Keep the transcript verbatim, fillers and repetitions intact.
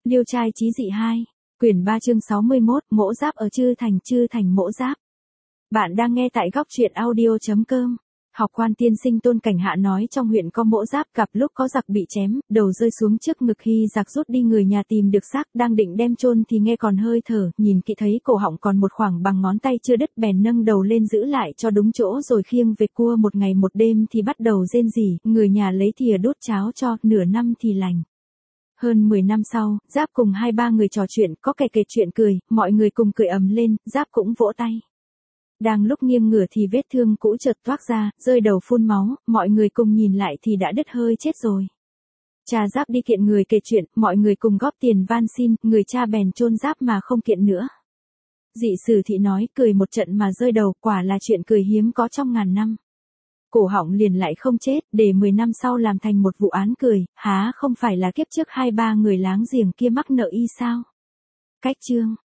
Liêu trai chí dị hai, quyển ba chương sáu mươi mốt, mỗ giáp ở Chư Thành, Chư Thành mỗ giáp. Bạn đang nghe tại góc truyện audio chấm com. Học quan tiên sinh Tôn Cảnh Hạ nói trong huyện có mỗ giáp gặp lúc có giặc bị chém, đầu rơi xuống trước ngực, khi giặc rút đi người nhà tìm được xác đang định đem chôn thì nghe còn hơi thở, nhìn kỹ thấy cổ họng còn một khoảng bằng ngón tay chưa đứt, bèn nâng đầu lên giữ lại cho đúng chỗ rồi khiêng về cua một ngày một đêm thì bắt đầu rên rỉ, người nhà lấy thìa đút cháo cho, nửa năm thì lành. Hơn mười năm sau, Giáp cùng hai ba người trò chuyện, có kẻ kể chuyện cười, mọi người cùng cười ầm lên, Giáp cũng vỗ tay. Đang lúc nghiêng ngửa thì vết thương cũ chợt toác ra, rơi đầu phun máu, mọi người cùng nhìn lại thì đã đứt hơi chết rồi. Cha Giáp đi kiện người kể chuyện, mọi người cùng góp tiền van xin, người cha bèn chôn Giáp mà không kiện nữa. Dị sử thị nói, cười một trận mà rơi đầu, quả là chuyện cười hiếm có trong ngàn năm. Cổ họng liền lại không chết, để mười năm sau làm thành một vụ án cười, há không phải là kiếp trước hai ba người láng giềng kia mắc nợ y sao? Cách chương